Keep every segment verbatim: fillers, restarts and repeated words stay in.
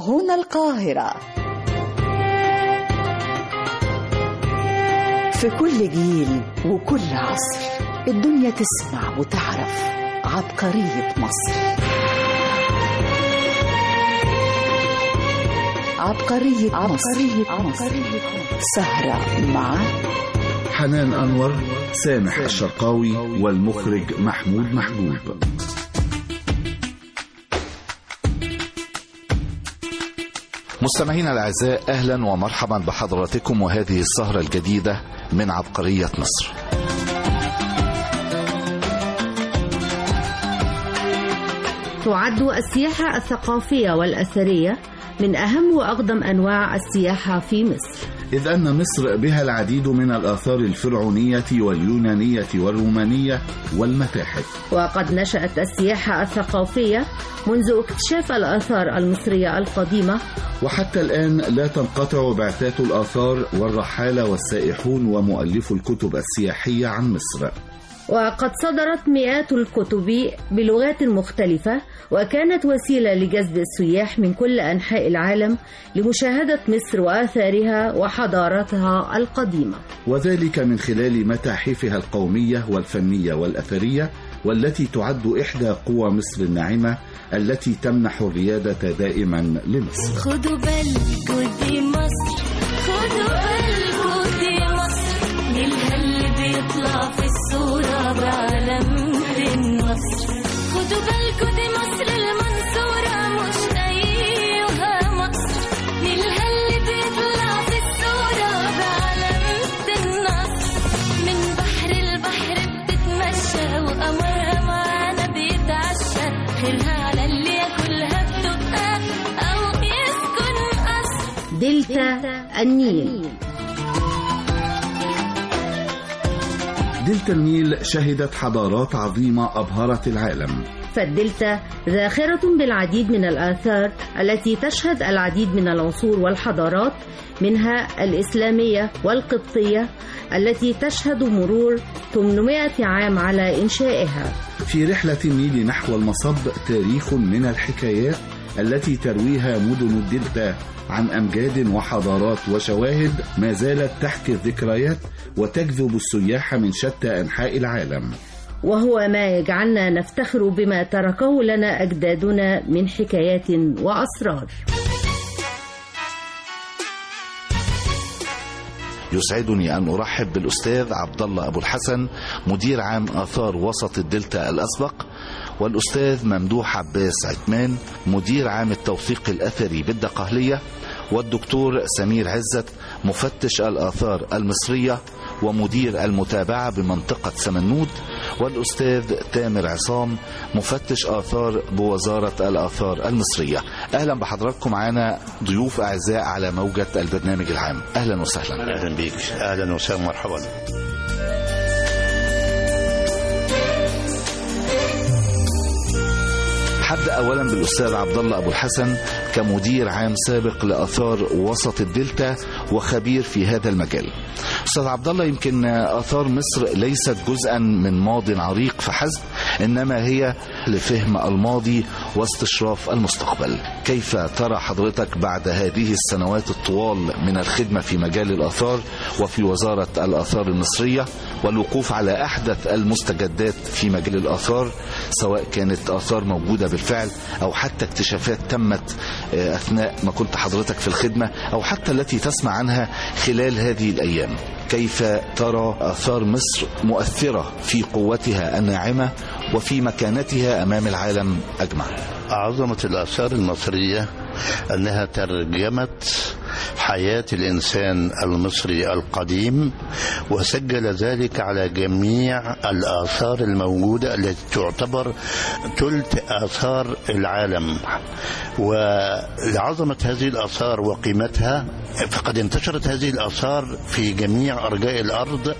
هنا القاهرة. في كل جيل وكل عصر الدنيا تسمع وتعرف عبقرية مصر. عبقرية, عبقرية مصر. مصر سهرة مع حنان أنور، سامح الشرقاوي، والمخرج محمود محبوب. مستمعينا الأعزاء، أهلا ومرحبا بحضراتكم وهذه السهرة الجديدة من عبقرية مصر. تعد السياحة الثقافية والأثرية من أهم وأقدم أنواع السياحة في مصر، إذ أن مصر بها العديد من الآثار الفرعونية واليونانية والرومانية والمتاحف. وقد نشأت السياحة الثقافية منذ اكتشاف الآثار المصرية القديمة، وحتى الآن لا تنقطع بعثات الآثار والرحالة والسائحون ومؤلفو الكتب السياحية عن مصر. وقد صدرت مئات الكتب بلغات مختلفة، وكانت وسيلة لجذب السياح من كل أنحاء العالم لمشاهدة مصر وآثارها وحضارتها القديمة، وذلك من خلال متاحفها القومية والفنية والأثرية، والتي تعد إحدى قوى مصر الناعمة التي تمنح الريادة دائما لمصر. خدوا بالكوا دي مصر، خدوا بالكوا دي مصر، نيلها اللي بيطلع في الصورة بعلامة النصر. خدوا بالكوا دي مصر المنصورة مش أيها مصر، نيلها اللي بيطلع في الصورة بعلامة النصر. من بحر البحر بتتمشى وقمرها معانا بيتعشى، خيرها على اللي ياكلها بتبقى أو يسكن قصر. دلتا النيل. دلتا النيل شهدت حضارات عظيمة أبهرت العالم، فالدلتا ذاخرة بالعديد من الآثار التي تشهد العديد من العصور والحضارات، منها الإسلامية والقبطية التي تشهد مرور ثمانمائة عام على إنشائها. في رحلة النيل نحو المصب تاريخ من الحكايات التي ترويها مدن الدلتا عن أمجاد وحضارات وشواهد ما زالت تحكي الذكريات وتجذب السياح من شتى أنحاء العالم، وهو ما يجعلنا نفتخر بما تركه لنا أجدادنا من حكايات وأسرار. يسعدني أن أرحب بالأستاذ عبد الله أبو الحسن، مدير عام آثار وسط الدلتا الأسبق، والأستاذ ممدوح عباس عثمان، مدير عام التوثيق الأثري بالدقهلية، والدكتور سمير عزت، مفتش الآثار المصرية ومدير المتابعة بمنطقة سمنود، والأستاذ تامر عصام، مفتش آثار بوزارة الآثار المصرية. أهلا بحضراتكم معنا ضيوف أعزاء على موجة البرنامج العام. أهلا وسهلا. أهلا بيك. أهلا وسهلا، مرحبا. حبدأ أولا بالأستاذ عبد الله أبو الحسن كمدير عام سابق لآثار وسط الدلتا وخبير في هذا المجال. أستاذ عبد الله، يمكن آثار مصر ليست جزءا من ماض عريق فحسب، إنما هي لفهم الماضي واستشراف المستقبل. كيف ترى حضرتك بعد هذه السنوات الطوال من الخدمة في مجال الآثار وفي وزارة الآثار المصرية والوقوف على أحدث المستجدات في مجال الآثار، سواء كانت آثار موجودة بالفعل أو حتى اكتشافات تمت أثناء ما كنت حضرتك في الخدمة أو حتى التي تسمع عنها خلال هذه الأيام؟ كيف ترى آثار مصر مؤثرة في قوتها الناعمة وفي مكانتها أمام العالم أجمع؟ عظمة الآثار المصرية أنها ترجمت حياة الإنسان المصري القديم، وسجل ذلك على جميع الآثار الموجودة التي تعتبر ثلث آثار العالم. ولعظمة هذه الآثار وقيمتها فقد انتشرت هذه الآثار في جميع أرجاء الأرض،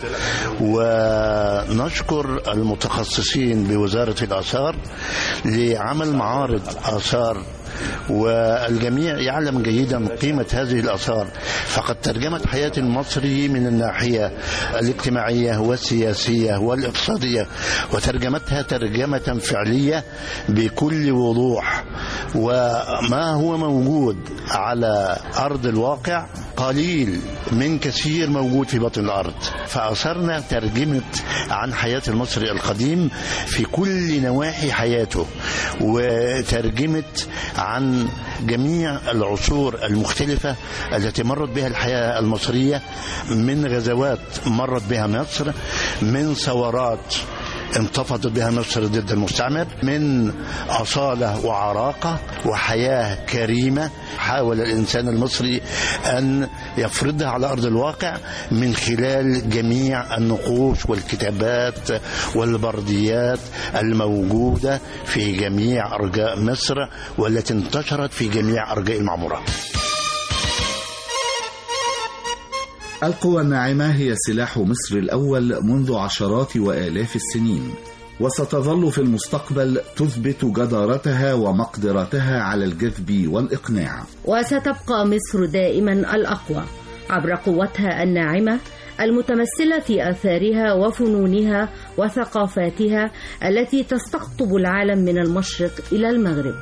ونشكر المتخصصين بوزارة الآثار لعمل معارض آثار والجميع يعلم جيدا قيمة هذه الآثار. فقد ترجمت حياة المصري من الناحية الاجتماعية والسياسية والاقتصادية، وترجمتها ترجمة فعلية بكل وضوح. وما هو موجود على أرض الواقع قليل من كثير موجود في بطن الأرض. فأثرنا ترجمت عن حياة المصري القديم في كل نواحي حياته، وترجمت عن جميع العصور المختلفة التي مرت بها الحياة المصرية، من غزوات مرت بها مصر، من ثورات انتفضت بها مصر ضد المستعمر، من أصالة وعراقة وحياة كريمة حاول الإنسان المصري أن يفرضها على أرض الواقع من خلال جميع النقوش والكتابات والبرديات الموجودة في جميع أرجاء مصر والتي انتشرت في جميع أرجاء المعمورة. القوى الناعمة هي سلاح مصر الأول منذ عشرات وآلاف السنين، وستظل في المستقبل تثبت جدارتها ومقدرتها على الجذب والإقناع. وستبقى مصر دائما الأقوى عبر قوتها الناعمة المتمثلة في آثارها وفنونها وثقافاتها التي تستقطب العالم من المشرق إلى المغرب.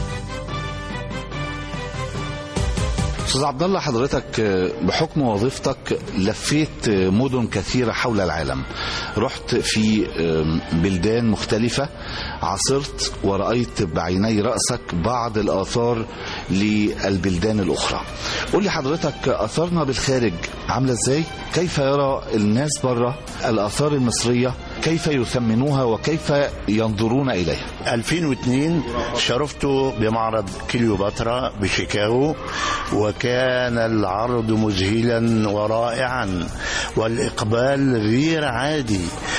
أستاذ عبد الله، حضرتك بحكم وظيفتك لفيت مدن كثيرة حول العالم، رحت في بلدان مختلفة، عاصرت ورأيت بعيني رأسك بعض الآثار للبلدان الأخرى. قل لي حضرتك آثارنا بالخارج عاملة إزاي؟ كيف يرى الناس بره الآثار المصرية؟ كيف يثمنوها وكيف ينظرون إليها؟ ألفين واثنين شرفت بمعرض كليوباترا بشيكاغو، وكان العرض مذهلا ورائعا والإقبال غير عادي،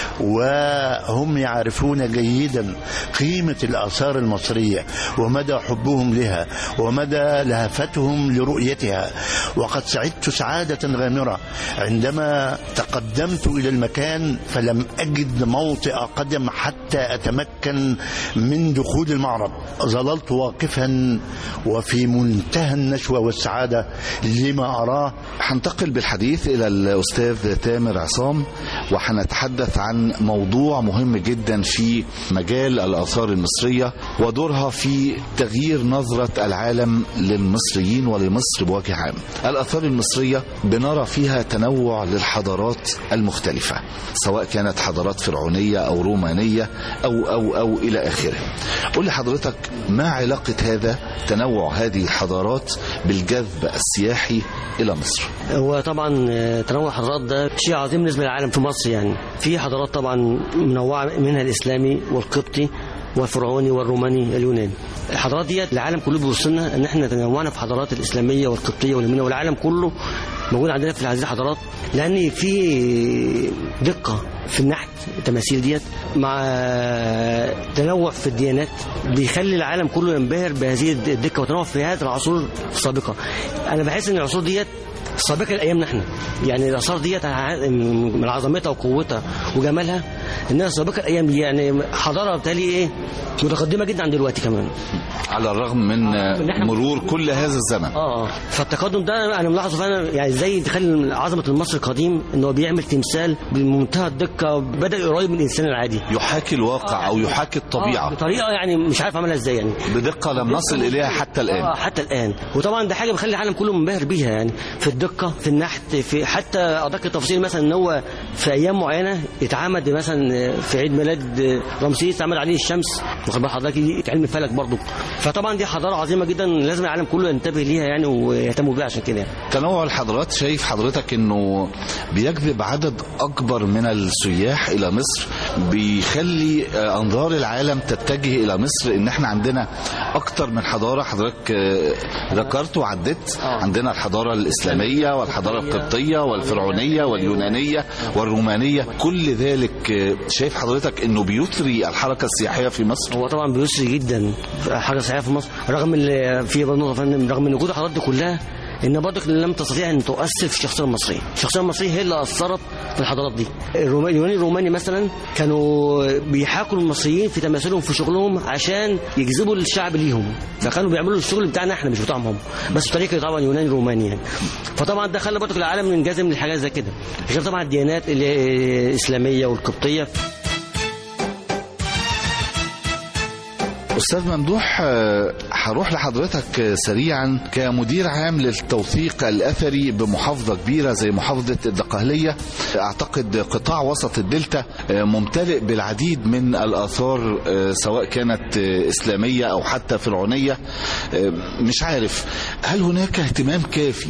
وهم يعرفون جيدا قيمة الآثار المصرية ومدى حبهم لها ومدى لهفتهم لرؤيتها. وقد سعدت سعادة غامرة عندما تقدمت إلى المكان فلم أجد موطئ قدم حتى أتمكن من دخول المعرض. ظللت واقفا وفي منتهى النشوة والسعادة لما أراه. هنتقل بالحديث إلى الأستاذ تامر عصام، وحنتحدث عن موضوع مهم جدا في مجال الآثار المصرية ودورها في تغيير نظرة العالم للمصريين ولمصر بوجه عام. الآثار المصرية بنرى فيها تنوع للحضارات المختلفة، سواء كانت حضارات فرعونية أو رومانية أو أو أو إلى آخره. قل لي حضرتك ما علاقة هذا تنوع هذه الحضارات بالجذب السياحي إلى مصر؟ هو طبعا تنوع الحضارات ده شيء عظيم بالنسبة للعالم. في مصر يعني في حضارات طبعا منوعة، منها الإسلامي والقبطي والفرعوني والروماني اليوناني. الحضارات دي العالم كله بيبص لنا ان احنا تنوعنا في الحضارات الإسلامية والقبطية واليونانية، والعالم كله موجود عندنا في هذه الحضارات، لأن في دقة في النحت التماثيل ديت مع تنوع في الديانات بيخلي العالم كله ينبهر بهذه الدقة والتنوع في هذه العصور السابقة. أنا بحس ان العصور ديت سابقة لأيامنا احنا، يعني الآثار ديت من عظمتها وقوتها وجمالها انها سابقة الأيام دي، يعني حضارة بالتالي ايه متقدمة جدا عن دلوقتي كمان، على الرغم من مرور كل هذا الزمن. اه فالتقدم ده انا ملاحظه فعلا، يعني ازاي تخلي عظمه المصري القديم انه بيعمل تمثال بمنتهى الدقه، بدا قريب من الانسان العادي، يحاكي الواقع او يحاكي الطبيعه آه بطريقه يعني مش عارف اعملها ازاي، يعني بدقه لم نصل اليها حتى الان. اه حتى الان. وطبعا ده حاجه بتخلي العالم كله منبهر بيها، يعني في الدقه في النحت، في حتى ادق التفاصيل، مثلا ان هو في ايام معينه يتعمد مثلا في عيد ميلاد رمسيس يتعمد عليه الشمس، واخد بال حضرتك، دي علم الفلك برضه. فطبعا دي حضاره عظيمه جدا لازم العالم كله ينتبه ليها يعني ويهتموا بيها عشان كده. تنوع الحضارات شايف حضرتك انه بيجذب عدد اكبر من السياح الى مصر، بيخلي انظار العالم تتجه الى مصر، ان احنا عندنا اكتر من حضاره حضرتك ذكرت وعدت. عندنا الحضاره الاسلاميه والحضاره القبطيه والفرعونيه واليونانيه والرومانيه، كل ذلك شايف حضرتك انه بيثري الحركه السياحيه في مصر؟ هو طبعا بيثري جدا الحركه السياحيه في مصر، رغم في رغم ان وجود الحضارات دي كلها ان برضك لم تستطيع ان تؤثر في الشخصيه المصريه. الشخصيه المصريه هي اللي اثرت في الحضارات دي. الروماني اليوناني الروماني مثلا كانوا بيحاكوا المصريين في تماثيلهم في شغلهم عشان يجذبوا الشعب ليهم، فكانوا بيعملوا الشغل بتاعنا احنا مش بتاعهم هم، بس بطريقه طبعا يوناني روماني يعني. فطبعا ده خلى برضك العالم ينجذب لحاجات زي كده، غير طبعا الديانات الاسلاميه والقبطيه. أستاذ ممدوح، هروح لحضرتك سريعا كمدير عام للتوثيق الأثري بمحافظة كبيرة زي محافظة الدقهلية. أعتقد قطاع وسط الدلتا ممتلئ بالعديد من الآثار سواء كانت إسلامية أو حتى فرعونية. مش عارف هل هناك اهتمام كافي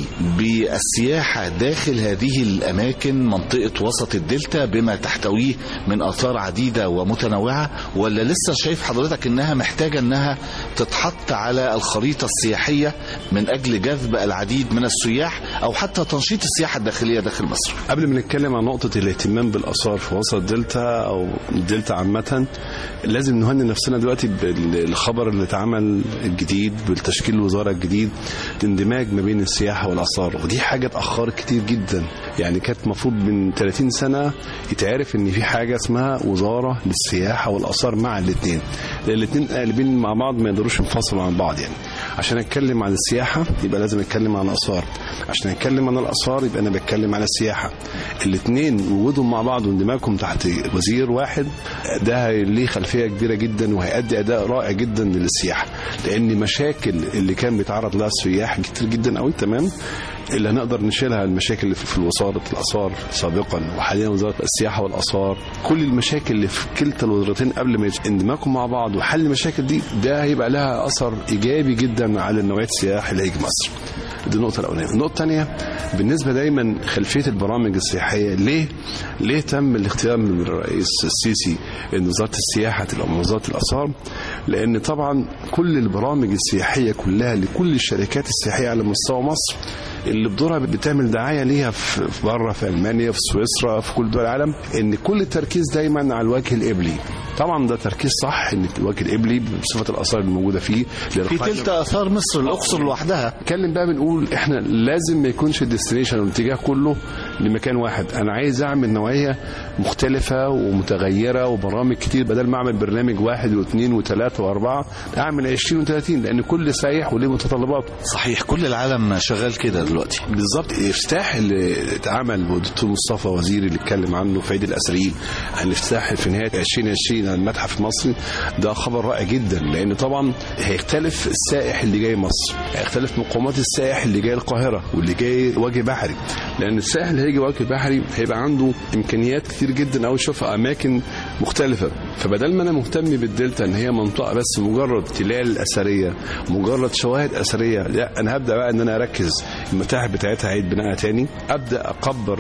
بالسياحة داخل هذه الأماكن منطقة وسط الدلتا بما تحتويه من آثار عديدة ومتنوعة، ولا لسه شايف حضرتك أنها محتاجة محتاجة أنها تتحط على الخريطة السياحية من أجل جذب العديد من السياح أو حتى تنشيط السياحة الداخلية داخل مصر؟ قبل ما نتكلم عن نقطة الاهتمام بالآثار في وسط الدلتا أو الدلتا عامة، لازم نهني نفسنا دلوقتي بالخبر اللي اتعمل الجديد بالتشكيل الوزارة الجديد، اندماج ما بين السياحة والآثار، ودي حاجة اتأخرت كتير جدا. يعني كانت المفروض من ثلاثين سنة يتعرف ان في حاجة اسمها وزارة للسياحة والآثار مع الاثنين، لان الاثنين قالبين مع بعض ما يقدروش ينفصلوا عن بعض. يعني عشان اتكلم عن السياحة يبقى لازم اتكلم عن الآثار، عشان اتكلم عن الآثار يبقى انا بتكلم عن السياحة. الاثنين وجودهم مع بعض واندماجهم تحت وزير واحد ده ليه خلفية كبيرة جدا وهيؤدي اداء رائع جدا للسياحة، لان مشاكل اللي كان بيتعرض لها السياح كتير جدا قوي تمام اللي هنقدر نشيلها. المشاكل اللي في وزارة الآثار سابقا وحاليا وزارة السياحة والآثار، كل المشاكل اللي في كلتا الوزارتين قبل ما يندمجوا مع بعض وحل المشاكل دي، ده هيبقى لها أثر إيجابي جدا على نوعية السياح اللي هيجي مصر. دي النقطة الأولانية. النقطة الثانية بالنسبة دايما خلفية البرامج السياحية، ليه ليه تم الاختيار من الرئيس السيسي ان وزارة السياحة تبقى من وزارة الآثار؟ لأن طبعا كل البرامج السياحية كلها لكل الشركات السياحية على مستوى مصر اللي بدورها بتعمل دعاية ليها في بره، في ألمانيا، في سويسرا، في كل دول العالم، ان كل التركيز دايما على الوجه الإبلي. طبعا ده تركيز صح ان الوجه الإبلي بصفة الآثار الموجودة فيه في تلت آثار مصر الأقصر لوحدها. نتكلم بقى بنقول احنا لازم ما يكونش الديستنيشن والاتجاه كله لمكان واحد. انا عايز اعمل نوعية مختلفة ومتغيرة وبرامج كتير، بدل ما اعمل برنامج واحد واثنين وثلاثة واربعة اعمل عشرين وثلاثين، لان كل سايح وليه متطلباته. صحيح، كل العالم شغال كده دلوقتي. بالظبط. الافتتاح اللي اتعمل والدكتور مصطفى وزيري اللي اتكلم عنه في عيد الأثريين عن الافتتاح في نهاية عشرين عشرين على المتحف المصري، ده خبر رائع جدا، لان طبعا هيختلف السائح اللي جاي مصر، هيختلف مقومات السائح اللي جاي القاهرة واللي جاي وجه بحري، لان السائح اللي هيجي وجه بحري هيبقى عنده امكانيات كتير جدا او يشوف اماكن مختلفة. فبدل ما انا مهتم بالدلتا ان هي منطقة بس مجرد تلال اثرية مجرد شواهد اثرية، لا انا هبدا بقى ان انا اركز المتاحف بتاعتها عيد بناءها تاني، ابدا اكبر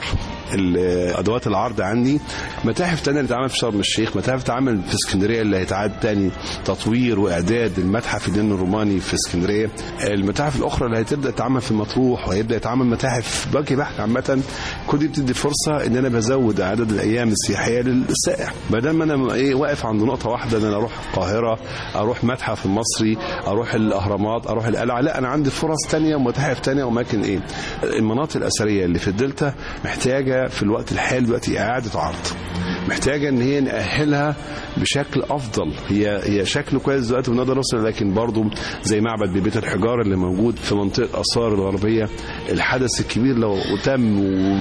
الادوات العرض عندي. متاحف تانية اللي اتعمل في شرم الشيخ، متاحف اتعمل في اسكندريه اللي هيتعاد تاني تطوير واعداد المتحف الدين الروماني في اسكندريه، المتاحف الاخرى اللي هتبدا تتعمل في مطروح وهيبدا يتعمل متاحف باقي بحث. عامه كل دي بتدي فرصه ان انا بزود عدد الايام السياحيه للسائح، بدل ما انا ايه واقف عند نقطه واحده ان انا اروح القاهره، اروح متحف المصري، اروح الاهرامات، اروح القلعه. لا، انا عندي فرص تانية ومتاحف تانية واماكن ايه. المناطق الاثريه اللي في الدلتا محتاجه في الوقت الحالي دلوقتي اعاده عرض، محتاجه ان هي نأهلها بشكل افضل. هي هي شكله كويس دلوقتي ونقدر نوصل، لكن برضو زي معبد ببيت الحجار اللي موجود في منطقه اثار الغربيه، الحدث الكبير لو تم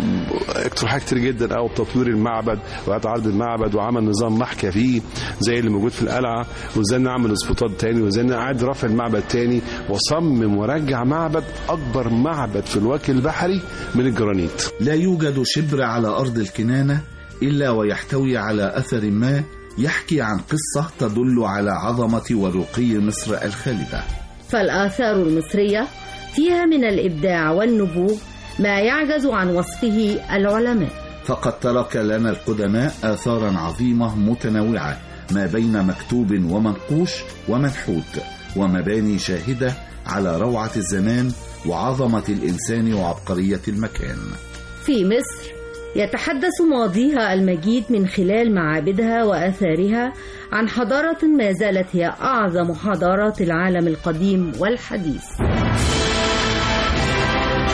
واكتر حاجه كتير جدا او تطوير المعبد واعاده عرض المعبد وعمل نظام محكى فيه زي اللي موجود في القلعه، وازاي نعمل اسبوتات تاني، وازاي نعاد رفع المعبد تاني، وصمم ورجع معبد اكبر معبد في الوجه البحري من الجرانيت. لا يوجد شبر على ارض الكنانه إلا ويحتوي على أثر ما يحكي عن قصة تدل على عظمة ورقي مصر الخالدة. فالآثار المصرية فيها من الإبداع والنبوغ ما يعجز عن وصفه العلماء، فقد ترك لنا القدماء آثارا عظيمة متنوعة ما بين مكتوب ومنقوش ومنحوت، ومباني شاهدة على روعة الزمان وعظمة الإنسان وعبقرية المكان. في مصر يتحدث ماضيها المجيد من خلال معابدها وآثارها عن حضارة ما زالت هي أعظم حضارات العالم القديم والحديث.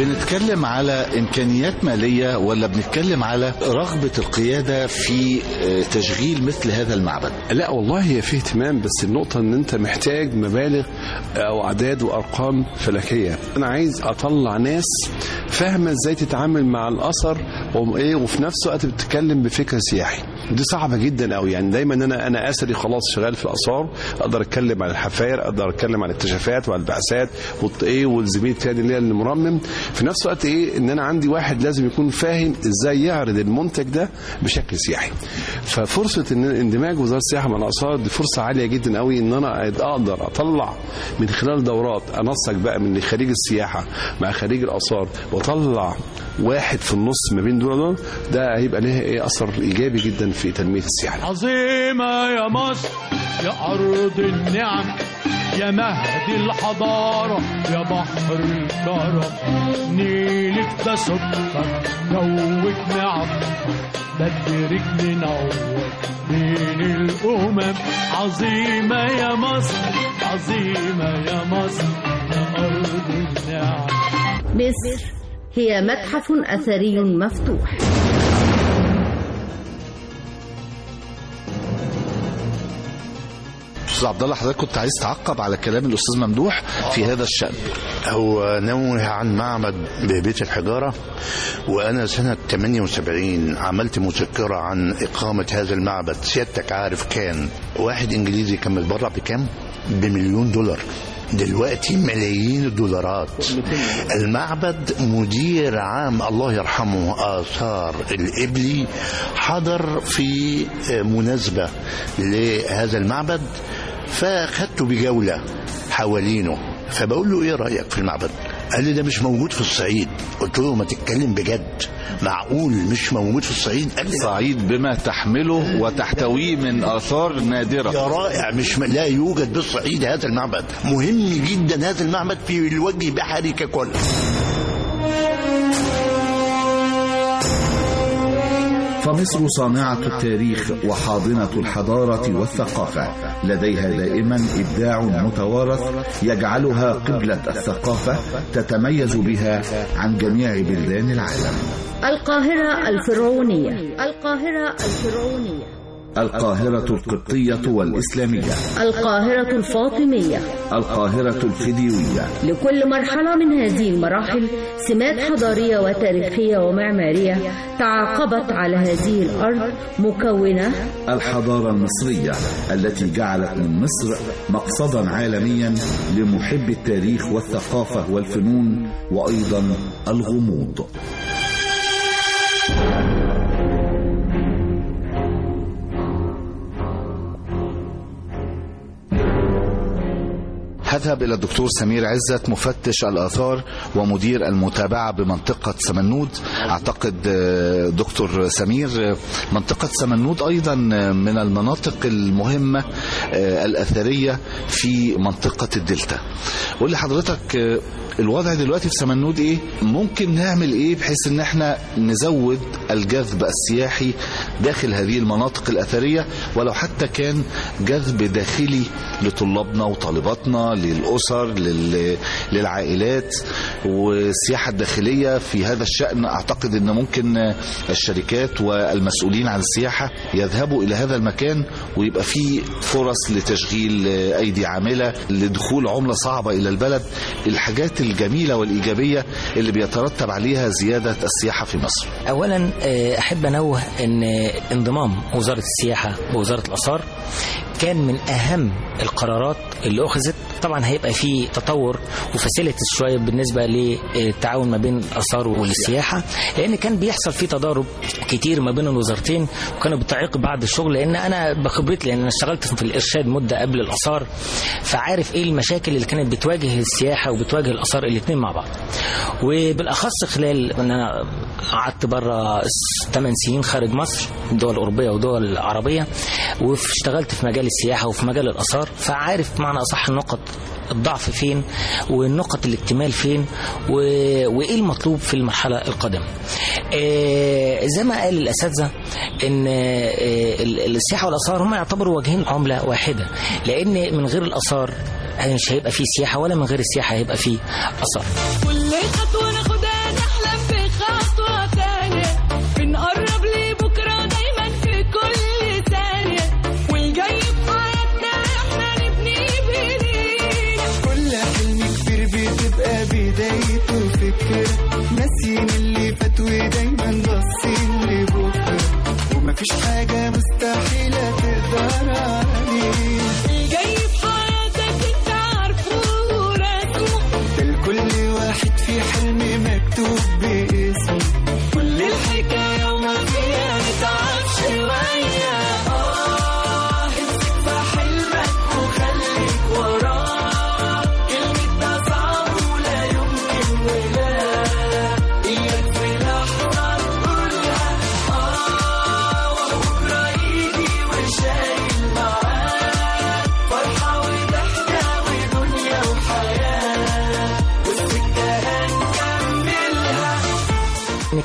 بنتكلم على إمكانيات مالية ولا بنتكلم على رغبة القيادة في تشغيل مثل هذا المعبد؟ لا والله هي فيه اهتمام، بس النقطة ان انت محتاج مبالغ او اعداد وارقام فلكية. انا عايز اطلع ناس فاهمة ازاي تتعامل مع الاثر وايه، وفي نفس الوقت بتتكلم بفكر سياحي. دي صعبة جدا قوي، يعني دايما انا انا اثري خلاص شغال في الاثار، اقدر اتكلم عن الحفاير، اقدر اتكلم عن الاكتشافات وعن البعثات وايه والزميل التاني اللي هي المرمم. في نفس الوقت ايه ان انا عندي واحد لازم يكون فاهم ازاي يعرض المنتج ده بشكل سياحي. ففرصة ان اندماج وزارة السياحة مع الاثار دي فرصة عالية جدا قوي، ان انا اقدر اطلع من خلال دورات انسق بقى من خريج السياحة مع خريج الاثار واطلع واحد في النص ما بين دول، ده هيبقى ليه ايه اثر ايجابي جدا في تنمية السياحة. عظيمة يا مصر يا ارض النعم، يا مهد الحضارة، يا بحر الكرم، نيلك ده سكر جوك نعم، بدرك منور بين الأمم. عظيمة يا مصر، عظيمة يا مصر يا أرض النعم. مصر هي متحف أثري مفتوح. أستاذ عبد الله، حضرتك كنت عايز تعقب على كلام الأستاذ ممدوح في هذا الشأن. هو نوه عن معبد ببيت الحجارة، وأنا سنة ثمانية وسبعين عملت مذكرة عن إقامة هذا المعبد. سيادتك عارف كان واحد إنجليزي كان متبرع بكام؟ بمليون دولار. دلوقتي ملايين الدولارات. المعبد مدير عام الله يرحمه آثار الإبلي حضر في مناسبة لهذا المعبد، فخدته بجولة حوالينه، فبقول له ايه رأيك في المعبد؟ قال لي ده مش موجود في الصعيد. قلت له ما تتكلم بجد، معقول مش موجود في الصعيد؟ قال لي الصعيد بما تحمله وتحتويه من آثار نادرة. يا رائع، مش لا يوجد بالصعيد هذا المعبد. مهم جدا هذا المعبد في الوجه بحري ككل. فمصر صانعة التاريخ وحاضنة الحضارة والثقافة، لديها دائما إبداع متوارث يجعلها قبلة الثقافة تتميز بها عن جميع بلدان العالم. القاهرة الفرعونية. القاهرة الفرعونية. القاهرة القبطية والإسلامية. القاهرة الفاطمية. القاهرة الفديوية. لكل مرحلة من هذه المراحل سمات حضارية وتاريخية ومعمارية تعاقبت على هذه الأرض مكونة الحضارة المصرية التي جعلت من مصر مقصدا عالميا لمحب التاريخ والثقافة والفنون وأيضا الغموض. هذهب إلى الدكتور سمير عزت مفتش الآثار ومدير المتابعة بمنطقة سمنود. أعتقد دكتور سمير منطقة سمنود أيضا من المناطق المهمة الأثرية في منطقة الدلتا. قول لي حضرتك الوضع دلوقتي في سمنود ايه؟ ممكن نعمل ايه بحيث ان احنا نزود الجذب السياحي داخل هذه المناطق الأثرية، ولو حتى كان جذب داخلي لطلابنا وطالباتنا، للأسر، لل... للعائلات، والسياحة الداخلية في هذا الشأن. أعتقد أن ممكن الشركات والمسؤولين عن السياحة يذهبوا إلى هذا المكان ويبقى فيه فرص لتشغيل أيدي عاملة، لدخول عملة صعبة إلى البلد، الحاجات الجميلة والإيجابية اللي بيترتب عليها زيادة السياحة في مصر. أولا أحب أنوه أن انضمام وزارة السياحة ووزارة الآثار كان من أهم القرارات اللي أخذت. طبعا هيبقى في تطور وفاسيلتيز شوية بالنسبة للتعاون ما بين الآثار والسياحة، لأن كان بيحصل فيه تضارب كتير ما بين الوزارتين وكانوا بتعيق بعض الشغل. لأن أنا بخبرتي، لأن أنا اشتغلت في الإرشاد مدة قبل الآثار، فعارف إيه المشاكل اللي كانت بتواجه السياحة وبتواجه الآثار الاثنين مع بعض. وبالأخص خلال أن أنا قعدت بره ثمان سنين خارج مصر، دول أوروبية ودول عربية، واشتغلت في مجال السياحة وفي مجال الآثار، فعارف معنى أصح النقط الضعف فين والنقط الاكتمال فين و... وإيه المطلوب في المرحلة القادمة. آه زي ما قال الأساتذة إن آه السياحة والآثار هم يعتبروا وجهين عملة واحدة، لأن من غير الآثار مش هيبقى فيه سياحة، ولا من غير السياحة هيبقى فيه آثار. كل خطوة ناخدها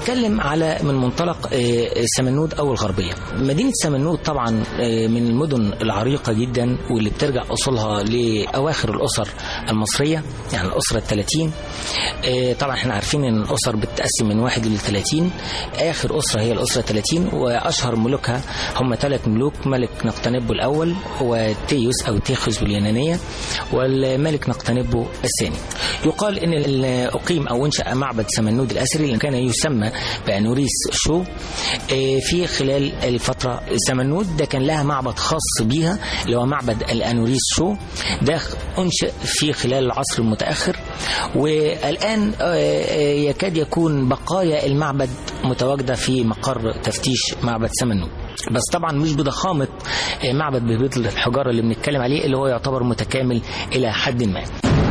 نتكلم على من منطلق سمنود أو الغربية. مدينة سمنود طبعا من المدن العريقة جدا واللي بترجع أصولها لأواخر الأسر المصرية، يعني الأسرة الثلاثين. طبعا احنا عارفين ان الأسر بتتقسم من واحد لثلاثين، آخر أسرة هي الأسرة ثلاثين، وأشهر ملوكها هم ثلاث ملوك: ملك نقطنبو الأول وتيوس أو تيخوس باليونانية، والملك نقطنبو الثاني. يقال ان أقيم أو انشأ معبد سمنود الأثري اللي كان يسمى بأنوريس شو في خلال الفترة. سمنود ده كان لها معبد خاص بيها اللي هو معبد الأنوريس شو، ده أنشأ في خلال العصر المتأخر، والآن يكاد يكون بقايا المعبد متواجدة في مقر تفتيش معبد سمنود، بس طبعا مش بضخامة معبد بهبيط الحجارة اللي بنتكلم عليه اللي هو يعتبر متكامل إلى حد ما.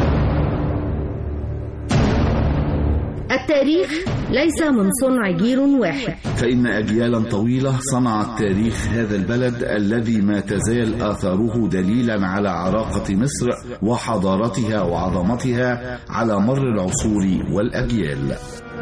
التاريخ ليس من صنع جيل واحد، فإن أجيالا طويلة صنعت تاريخ هذا البلد الذي ما تزال آثاره دليلا على عراقة مصر وحضارتها وعظمتها على مر العصور والأجيال.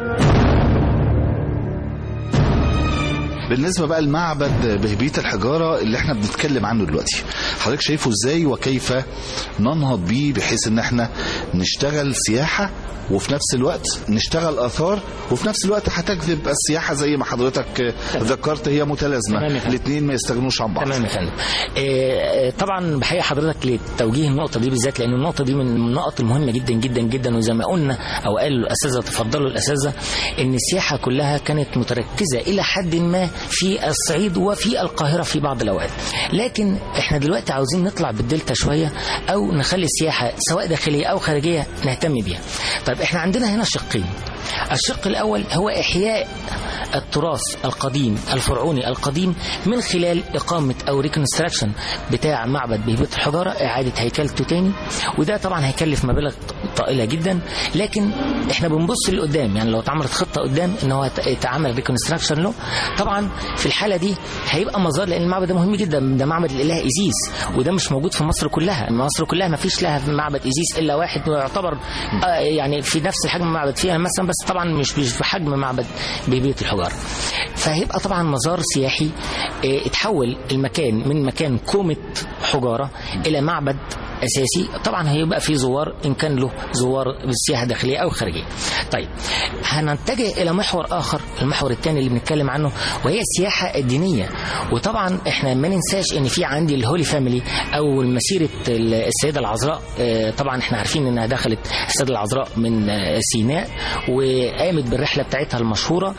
بالنسبة بقى لمعبد بهبيت الحجارة اللي احنا بنتكلم عنه دلوقتي، حضرتك شايفه ازاي وكيف ننهض بيه بحيث ان احنا نشتغل سياحة وفي نفس الوقت نشتغل آثار وفي نفس الوقت هتجذب السياحة زي ما حضرتك ذكرت هي متلازمة، الاثنين ما يستغنوش عن بعض. تمام يا فندم. إيه طبعا بحيي حضرتك لتوجيه النقطة دي بالذات، لأن النقطة دي من النقط المهمة جدا جدا جدا، وزي ما قلنا أو قالوا الأساتذة تفضلوا الأساتذة إن السياحة كلها كانت متركزة إلى حد ما في الصعيد وفي القاهرة في بعض الأوقات، لكن احنا دلوقتي عاوزين نطلع بالدلتا شوية أو نخلي السياحة سواء داخلية أو خارجية نهتم بيها. طيب احنا عندنا هنا شقين. الشق الأول هو إحياء التراث القديم الفرعوني القديم من خلال إقامة أو ريكونستراكشن بتاع معبد بهبيت الحجارة، إعادة هيكلته تاني، وده طبعا هيكلف مبالغ طائلة جدا، لكن احنا بنبص لقدام، يعني لو اتعملت خطة قدام ان هو يتعمل ريكونستراكشن له، طبعا في الحالة دي هيبقى مزار، لأن المعبد ده مهم جدا، ده معبد الإله إيزيس، وده مش موجود في مصر كلها. مصر كلها ما فيش لها معبد إيزيس إلا واحد، ويعتبر يعني في نفس الحجم معبد فيها مثلا، بس طبعا مش مش بحجم معبد بهبيت الحجارة. فهيبقى طبعا مزار سياحي اتحول المكان من مكان كومة حجارة إلى معبد أساسي. طبعا هيبقى فيه زوار إن كان له زوار بالسياحة داخلية أو خارجية. طيب هنتجه إلى محور آخر، المحور الثاني اللي بنتكلم عنه، وهي السياحة الدينية. وطبعا احنا ما ننساش ان في عندي الهولي فاميلي او مسيرة السيدة العذراء. طبعا احنا عارفين انها دخلت السيدة العذراء من سيناء وقامت بالرحلة بتاعتها المشهورة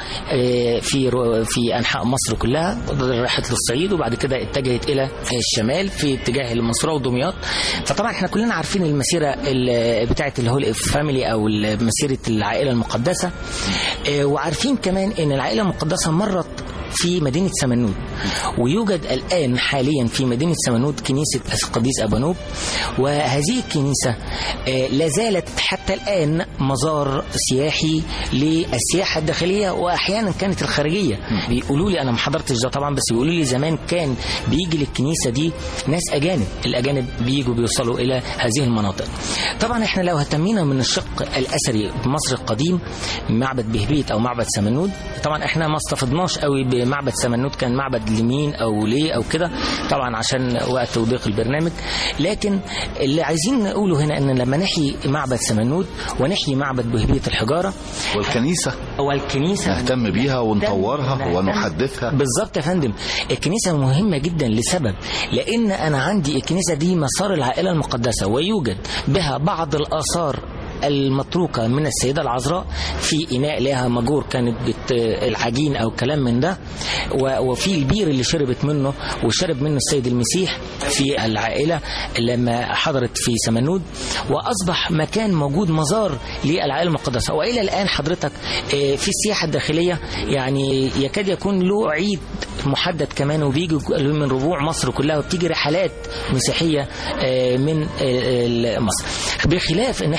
في في أنحاء مصر كلها، راحت للصعيد وبعد كده اتجهت إلى الشمال في اتجاه المنصورة ودمياط. فطبعا احنا كلنا عارفين المسيرة بتاعة الهولي فاميلي او مسيرة العائلة المقدسة، وعارفين كمان ان العائلة المقدسة مرت في مدينة سمنود، ويوجد الآن حاليا في مدينة سمنود كنيسة القديس أبانوب، وهذه الكنيسة لا زالت حتى الآن مزار سياحي للسياحة الداخلية وأحيانا كانت الخارجية. بيقولوا لي، أنا ما حضرتش ده طبعا، بس بيقولوا لي زمان كان بيجي للكنيسة دي ناس أجانب، الأجانب بيجوا بيوصلوا إلى هذه المناطق. طبعا احنا لو اهتمينا من الشق الأثري بمصر القديم، معبد بهبيت أو معبد سمنود، طبعا احنا ما استفدناش قوي بمعبد سمنود، كان معبد لمين أو ليه أو كده، طبعا عشان وقت وضيق البرنامج. لكن اللي عايزين نقوله هنا أن لما نحيي معبد سمنود ونحيي معبد بهبيت الحجارة والكنيسة والكنيسة نهتم بيها ونطورها ونحدثها. بالظبط يا فندم، الكنيسة مهمة جدا لسبب، لأن أنا عندي الكنيسة دي مسار العائلة المقدسة، ويوجد بها بعض الآثار المتروكة من السيدة العذراء في إناء لها مجور كانت بت العجين أو كلام من ده، وفي البير اللي شربت منه وشرب منه السيد المسيح في العائلة لما حضرت في سمنود، وأصبح مكان موجود مزار للعائلة المقدسة. وإلى الآن حضرتك في السياحة الداخلية يعني يكاد يكون له عيد محدد كمان، وبيجي من ربوع مصر كلها، وبتيجي رحلات مسيحية من مصر، بخلاف ان احنا لما نيجي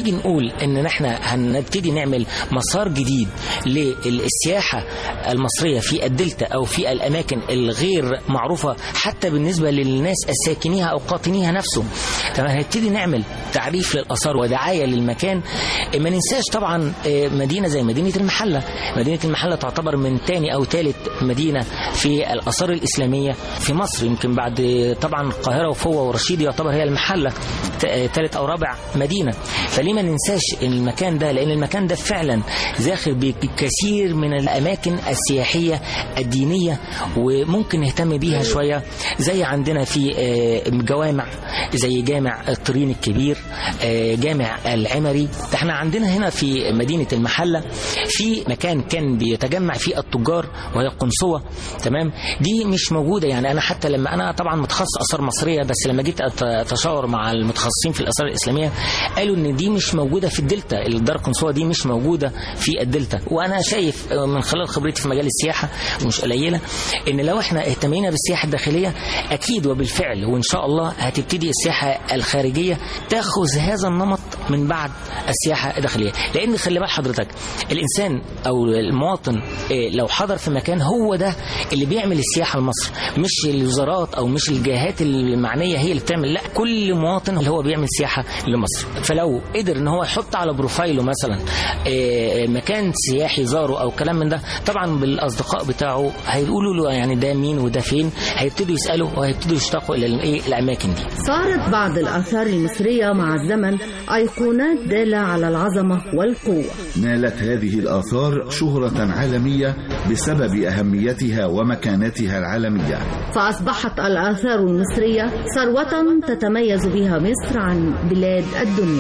نيجي نقول ان احنا هنبتدي نعمل مسار جديد للسياحة المصرية في الدلتا او في الاماكن الغير معروفة حتى بالنسبة للناس الساكنيها او قاطنيها نفسه، تمام، هنبتدي نعمل تعريف للآثار ودعاية للمكان. ما ننساش طبعا مدينة زي مدينة المحلة. مدينة المحلة تعتبر من تاني او ثالث مدينة في الآثار الإسلامية في مصر، يمكن بعد طبعا القاهرة وفوة ورشيد يعتبر هي المحلة ثالث او رابع مدينة. فليه ما ننساش المكان ده؟ لان المكان ده فعلا زاخر بكثير من الاماكن السياحية الدينية وممكن نهتم بيها شوية، زي عندنا في جوامع زي جامع الطرين الكبير، جامع العمري. احنا عندنا هنا في مدينة المحلة في مكان كان بيتجمع فيه التجار وهي القنصوة، تمام، دي مش موجودة. يعني انا حتى لما انا طبعا متخصص آثار مصرية، بس لما جيت اتشاور مع المتخصصين في الآثار الإسلامية قالوا ان دي مش موجودة في الدلتا، الدار القنصوة دي مش موجودة في الدلتا. وانا شايف من خلال خبرتي في مجال السياحة ومش قليلة ان لو احنا اهتمينا بالسياحة الداخلية اكيد وبالفعل وان شاء الله هتبتدي السياحة الخارجية تاخذ هذا النمط من بعد السياحة الداخلية. لان خلي بال حضرتك الانسان او المواطن لو حضر في مكان هو ده اللي بيعمل السياحة لمصر، مش الوزارات او مش الجهات المعنية هي اللي بتعمل، لا، كل مواطن اللي هو بيعمل سياحة لمصر. فلو قدر ان هو يحط على بروفايله مثلا مكان سياحي زاره او كلام من ده، طبعا بالاصدقاء بتاعه هيقولوا له يعني ده مين وده فين، هيبتدوا يسالوا وهيبتدوا يشتاقوا الى الاماكن دي. صارت بعض الآثار المصرية مع الزمن أيقونات دالة على العظمة والقوة. نالت هذه الآثار شهرة عالمية بسبب أهميتها ومكانتها العالمية، فأصبحت الآثار المصرية ثروة تتميز بها مصر عن بلاد الدنيا.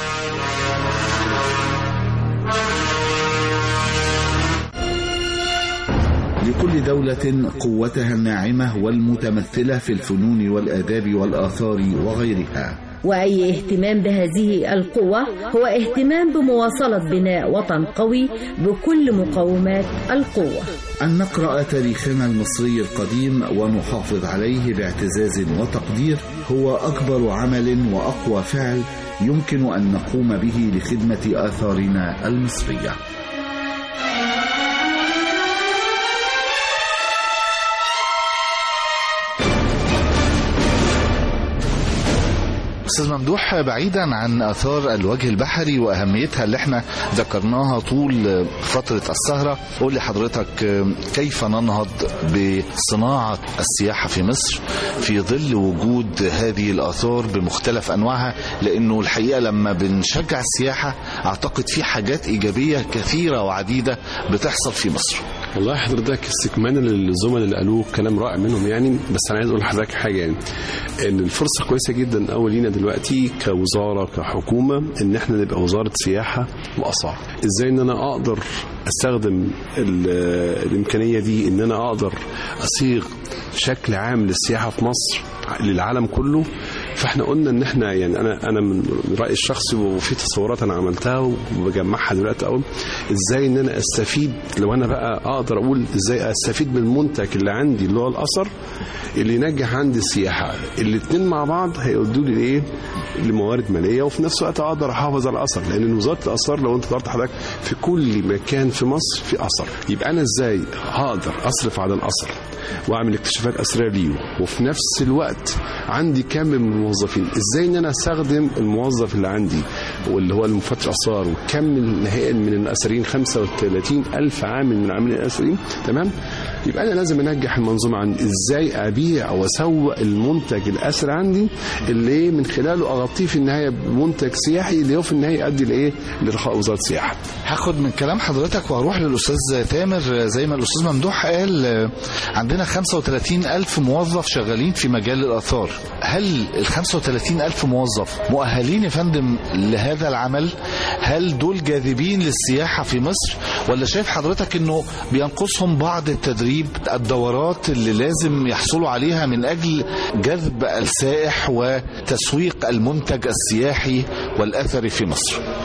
لكل دولة قوتها الناعمة والمتمثلة في الفنون والآداب والآثار وغيرها. وأي اهتمام بهذه القوة هو اهتمام بمواصلة بناء وطن قوي بكل مقومات القوة. أن نقرأ تاريخنا المصري القديم ونحافظ عليه باعتزاز وتقدير هو أكبر عمل وأقوى فعل يمكن أن نقوم به لخدمة آثارنا المصرية. أستاذ ممدوح، بعيدا عن آثار الوجه البحري وأهميتها اللي احنا ذكرناها طول فترة السهرة، قول لي حضرتك كيف ننهض بصناعة السياحة في مصر في ظل وجود هذه الآثار بمختلف أنواعها؟ لأنه الحقيقة لما بنشجع السياحة أعتقد في حاجات إيجابية كثيرة وعديدة بتحصل في مصر. والله حضرتك استكمالا للزملاء اللي قالوه كلام رائع منهم يعني، بس أنا عايز أقول لحضرتك حاجة، يعني إن الفرصة كويسة جدا أول لينا دلوقتي كوزارة كحكومة ان احنا نبقى وزارة سياحة وآثار. ازاي ان انا اقدر استخدم الامكانية دي ان انا اقدر اصيغ شكل عام للسياحة في مصر للعالم كله. فاحنا قلنا ان احنا يعني انا انا من رايي الشخصي وفي تصورات انا عملتها وبجمعها دلوقتي، اقول ازاي ان انا استفيد، لو انا بقى اقدر اقول ازاي استفيد من المنتج اللي عندي اللي هو الاثر اللي ينجح عندي السياحه. الاثنين مع بعض هيودوا لي ايه؟ لموارد ماليه، وفي نفس الوقت اقدر احافظ على الاثر، لان وزاره الاثار لو انت قدرت حضرتك في كل مكان في مصر في اثر، يبقى انا ازاي هقدر اصرف على الاثر واعمل اكتشافات اثريه ليه، وفي نفس الوقت عندي كم من الموظفين، ازاي ان انا استخدم الموظف اللي عندي واللي هو المفتش اثار وكم نهائيا من الاثريين خمسة وثلاثين ألف عامل من عاملين الاثريين، تمام؟ يبقى انا لازم انجح المنظومه عندي، ازاي ابيع واسوق المنتج الاثري عندي اللي من خلاله اغطيه في النهايه بمنتج سياحي اللي هو في النهايه يؤدي لايه؟ لرخاء وزاره السياحه. هاخد من كلام حضرتك وهروح للاستاذ تامر. زي ما الاستاذ ممدوح قال عندنا خمسة وثلاثين ألف موظف شغالين في مجال الآثار. هل ال خمسة وثلاثين ألف موظف مؤهلين يا فندم لهذا العمل؟ هل دول جاذبين للسياحة في مصر، ولا شايف حضرتك انه بينقصهم بعض التدريب، الدورات اللي لازم يحصلوا عليها من أجل جذب السائح وتسويق المنتج السياحي والأثري في مصر؟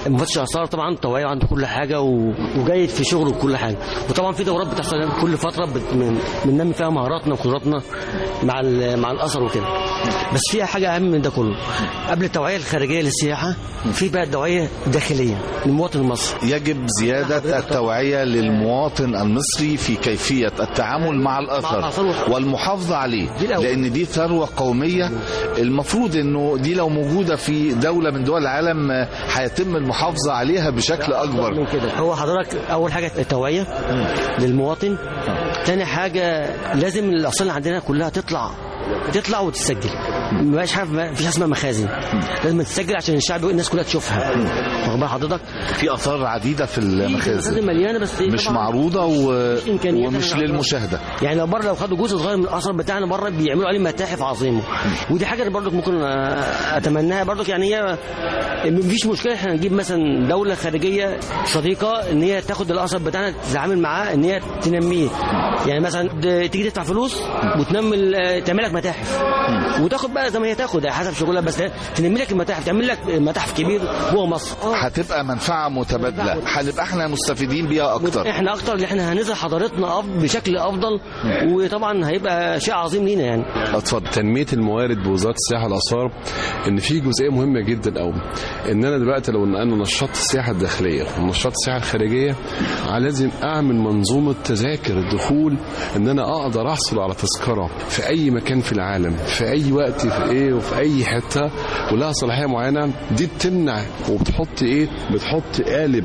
مفتش اثار طبعا طوعي عنده كل حاجه وجيد في شغله وكل حاجه. وطبعا في دورات بتحصل كل فتره بننمي فيها مهاراتنا وقدراتنا مع مع الاثر وكده. بس فيها حاجه اهم من ده كله، قبل التوعيه الخارجيه للسياحه في بقى التوعيه الداخليه للمواطن المصري. يجب زياده التوعيه للمواطن المصري في كيفيه التعامل مع الاثر والمحافظه عليه، لان دي ثروه قوميه المفروض انه دي لو موجوده في دوله من دول العالم هيتم المحافظه عليها بشكل اكبر من كده. هو حضرتك اول حاجه التوعيه للمواطن، تاني حاجه لازم الاصول اللي عندنا كلها تطلع تطلع وتسجل، ما بقاش حاجه ما فيش اسمها مخازن، لازم تسجل عشان الشعب والناس كلها تشوفها. واخد بال حضرتك؟ في اثار عديده في المخازن مليانه بس مش معروضه و... ومش للمشاهده. يعني لو بره لو خدوا جزء صغير من الاثر بتاعنا بره بيعملوا عليه متاحف عظيمه، ودي حاجه برضك ممكن اتمناها برضك. يعني هي مفيش مشكله احنا نجيب مثلا دوله خارجيه صديقه ان هي تاخد الاثر بتاعنا تتعامل معاه ان هي تنميه. يعني مثلا تيجي تدفع فلوس وتنمي تعمل لك متاحف وتاخد بقى زي ما هي تاخد حسب شغلها، بس تنمي لك المتاحف، تعمل لك متاحف كبير جوه مصر. هتبقى منفعه متبادله، هنبقى احنا مستفيدين بيها اكتر. احنا اكتر اللي احنا هنظهر حضارتنا بشكل افضل، وطبعا هيبقى شيء عظيم لينا. يعني اتفضل. تنميه الموارد بوزاره السياحه والاثار ان في جزئيه مهمه جدا قوي، ان انا دلوقتي لو انا نشطت السياحه الداخليه ونشطت السياحه الخارجيه لازم اعمل منظومه تذاكر الدخول، ان انا اقدر احصل على تذكره في اي مكان في العالم في اي وقت في ايه وفي اي حته ولها صلاحيه معينه. دي بتمنع وبتحط ايه بتحط قالب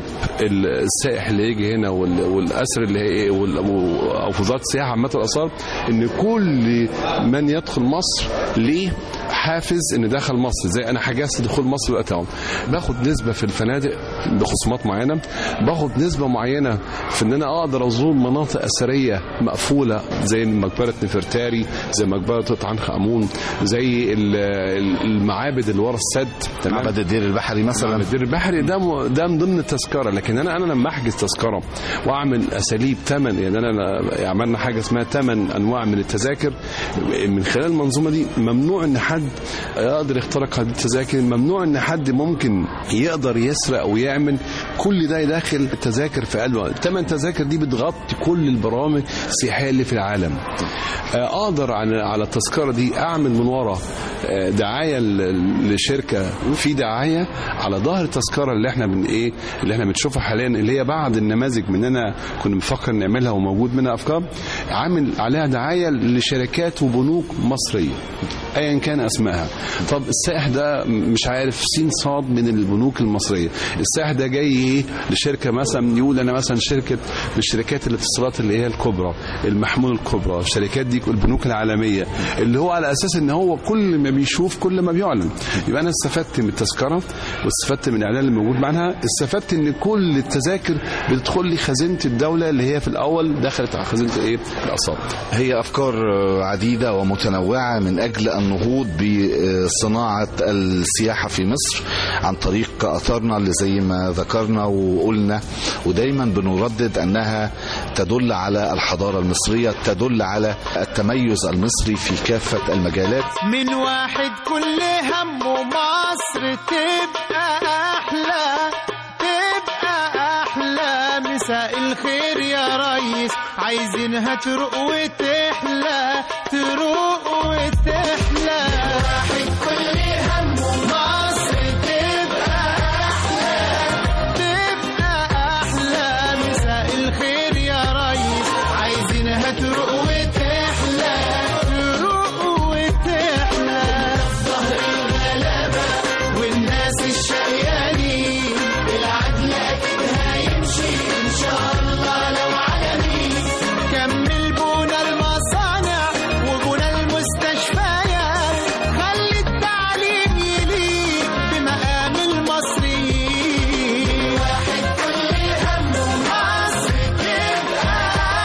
السائح اللي يجي هنا والاسر اللي هي او في وزاره السياحه عامه الاثار، ان كل من يدخل مصر ليه حافز ان دخل مصر. زي انا حجزت دخول مصر دلوقتي باخد نسبه في الفنادق بخصومات معينه، باخد نسبه معينه في ان انا اقدر ازور مناطق اثريه مقفوله زي مقبره نفرتاري، زي مقبره توت عنخ امون، زي المعابد اللي ورا السد، معبد الدير البحري مثلا. الدير البحري ده ده من ضمن التذكره. لكن انا انا لما احجز تذكره واعمل اساليب ثمن، يعني انا عملنا حاجه اسمها ثمن انواع من التذاكر من خلال المنظومه دي. ممنوع ان حد يقدر يخترق هذه التذاكر، ممنوع ان حد ممكن يقدر يسرق او يعمل كل ده يدخل التذاكر في قلبه. ثمن التذاكر دي بتغطي كل البرامج السياحيه اللي في العالم. اقدر على التذكره دي اعمل من ورا دعايه لشركه، في دعايه على ظهر التذكره اللي احنا من ايه اللي احنا بنشوفها حاليا، اللي هي بعض النماذج مننا كنا بنفكر نعملها وموجود منها افكار، عامل عليها دعايه لشركات وبنوك مصريه ايا كان اسمائها. طب السائح ده مش عارف سين صاد من البنوك المصريه، السائح ده جاي ايه لشركه مثلا، يقول انا مثلا شركه من الشركات الاتصالات اللي هي الكبرى، المحمول الكبرى، الشركات دي البنوك العالميه، اللي هو على اساس ان هو كل ما بيشوف كل ما بيعلن. يبقى انا استفدت من التذكره واستفدت من الاعلان اللي موجود معاها، استفدت ان كل التذاكر بتدخل لي خزينه الدوله اللي هي في الاول دخلت على خزينه ايه الاثار. هي افكار عديده ومتنوعه من اجل النهوض بصناعه السياحه في مصر عن طريق اثارنا اللي زي ما ذكرنا وقلنا، ودايما بنردد انها تدل على الحضاره المصريه، تدل على التميز المصري في كافه المجالات. من واحد كل همه مصر تبقى احلى تبقى احلى. مساء الخير يا ريس، عايزينها تروق وتحلى تروق وتحلى. واحد كل همه مصر تبقى احلى تبقى احلى. مساء الخير يا ريس، عايزينها تروق وتحلى تروق وتحلى. ظهر الغلابة والناس الشقيانين، بالعدل اكيد هيمشي ان شاء الله لو عجبي. كمل بونا المصانع وبونا المستشفيات، خلي التعليم يليق بمقام المصريين. واحد كل همه مصر تبقى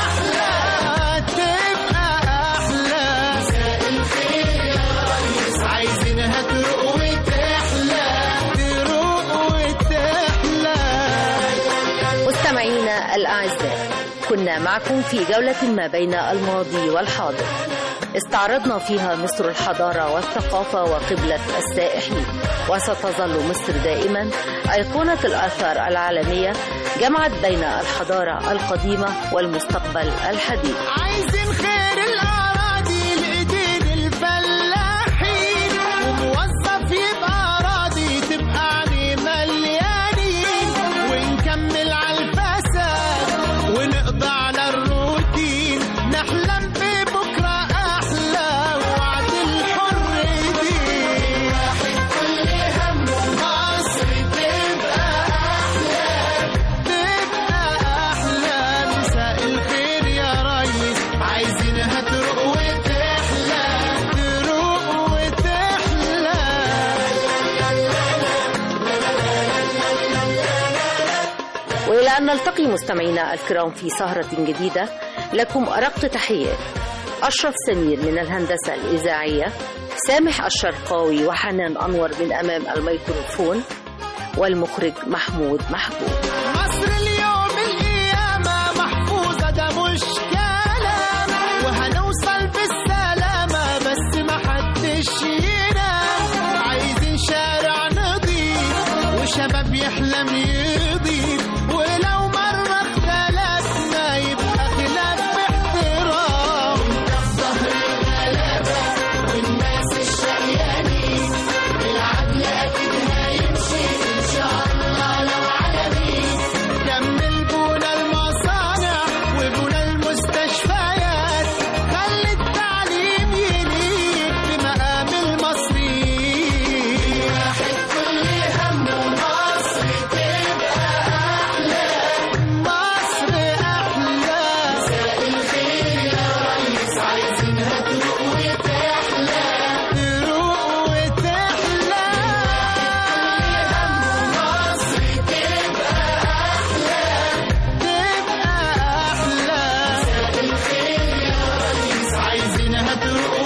احلى تبقى احلى. مساء الخير يا ريس، عايزينها تروق وتحلى تروق وتحلى. مستمعينا الأعزاء، كنا معكم في جولة ما بين الماضي والحاضر. استعرضنا فيها مصر الحضارة والثقافة وقبلة السائحين، وستظل مصر دائما أيقونة الآثار العالمية جمعت بين الحضارة القديمة والمستقبل الحديث. عايزين خير الأراضي لإيدين الفلاحين، وموظف يبقى راضي تبقى عني مليانين، ونكمل على الفساد ونقضي على الروتين، نحلم ببكرة أحلى وعد الحر دين. واحد كل همه مصر تبقى أحلى تبقى أحلى. مساء الخير يا ريس، عايزينها تروق وتحلى تروق وتحلى. وإلى أن نلتقي مستمعينا الكرام في سهرة جديدة، لكم أرق تحيات أشرف سمير من الهندسة الإذاعية، سامح الشرقاوي وحنان أنور من أمام الميكروفون، والمخرج محمود محبوب. مصر اليوم القيامة محفوظة، ده مش كلام، وهنوصل بالسلامة بس محدش ينام. عايزين شارع نضيف وشباب يحلم يضيف، ولو مرة اختلفنا يبقى خلاف باحترام. في ظهر الغلابة والناس الشقيانين، العدل أكيد هيمشي إن شاء الله لو على مين. كمل بونا المصانع وبونا المستشفيات، خلي التعليم يليق بمقام المصريين. واحد كل همه مصر تبقى أحلى مصر أحلى. مساء الخير يا ريس، عايزينها تروق وتحلى تروق وتحلى. مصر تبقى أحلى تبقى أحلى. مساء الخير يا ريس، عايزينها تروق